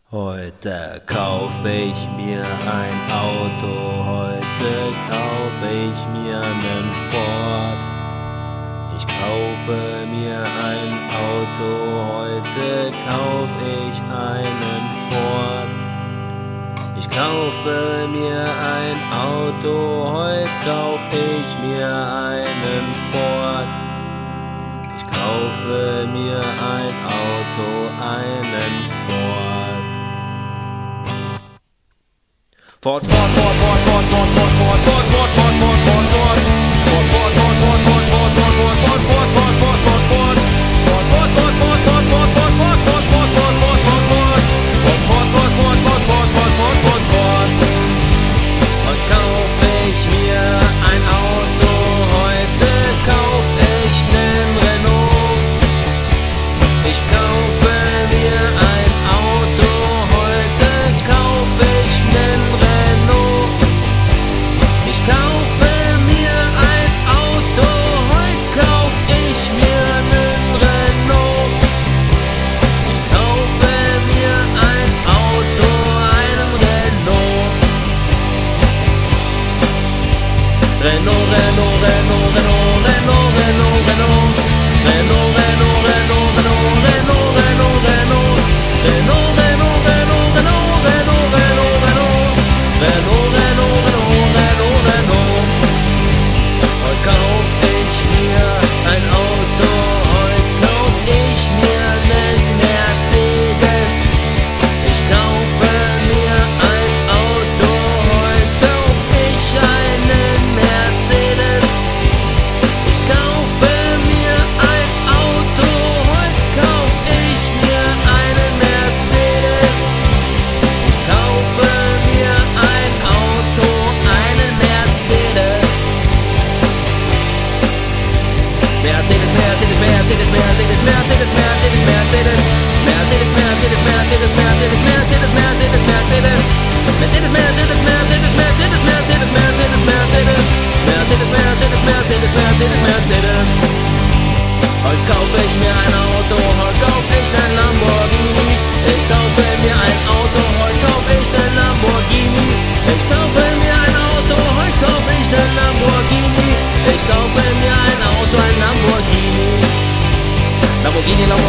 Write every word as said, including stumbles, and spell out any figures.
Heute kauf ich mir ein Auto, heute kauf ich mir nen Ford. Ich kaufe mir ein Auto, heute kauf ich einen Ford. Ich kaufe mir ein Auto, heute kauf ich mir einen Ford. Ich kaufe mir ein Auto, einen Ford. Ford, Ford, Ford, Ford, Ford, Ford, Ford, Ford, Ford, Ford, Ford, Ford, Ford, Ford. Ford, Ford, Ford, Ford, Ford, Ford, Ford, Ford, Ford, Ford, Ford, Ford, Ford, Ford. Ford, Ford, Ford, Ford, Ford, Ford, Ford, Ford, Ford, Ford, Ford, Ford, Ford, Ford. Ford, Ford, Ford, Ford, Ford, Ford, Ford, Ford, Ford, Ford. Heute kauf ich mir ein Auto, heute kauf ich nen Renault. Ich kaufe mir ein Auto, heute kauf ich nen Renault. Ich kaufe mir ein Auto, heute kauf ich mir nen Renault. Ich kaufe mir ein Auto, einen Renault. Renault, Renault, Renault, Renault, Renault, Renault, Renault. Renault, Renault, Renault, Renault, Renault, Renault, Renault. Renault, Renault, Renault, Renault, Renault, Renault, Renault. Renault, Renault, Renault, Renault, Renault. Heute kauf ich mir ein Auto, heute kauf ich mir nen Mercedes. Ich kaufe mir ein Auto, heute kauf ich einen Mercedes. Ich kaufe mir ein Auto, heute kauf ich mir einen Mercedes. Ich kaufe mir ein Auto, einen Mercedes. Mercedes, Mercedes, Mercedes, Mercedes, Mercedes, Mercedes, Mercedes. Mercedes, Mercedes, Mercedes, Mercedes, Mercedes, Mercedes, Mercedes. Mercedes, Mercedes, Mercedes, Mercedes, Mercedes, Mercedes, Mercedes. Mercedes, Mercedes, Mercedes, Mercedes, Mercedes. Heute kaufe ich mir ein Auto, heute kauf ich nen Lamborghini. Ich kaufe mir ein Auto, heute kauf ich nen Lamborghini. Ich kaufe mir ein Auto, heute kauf ich nen Lamborghini. Ich kaufe mir ein Auto, ein Lamborghini. Lamborghini, Lamborghini.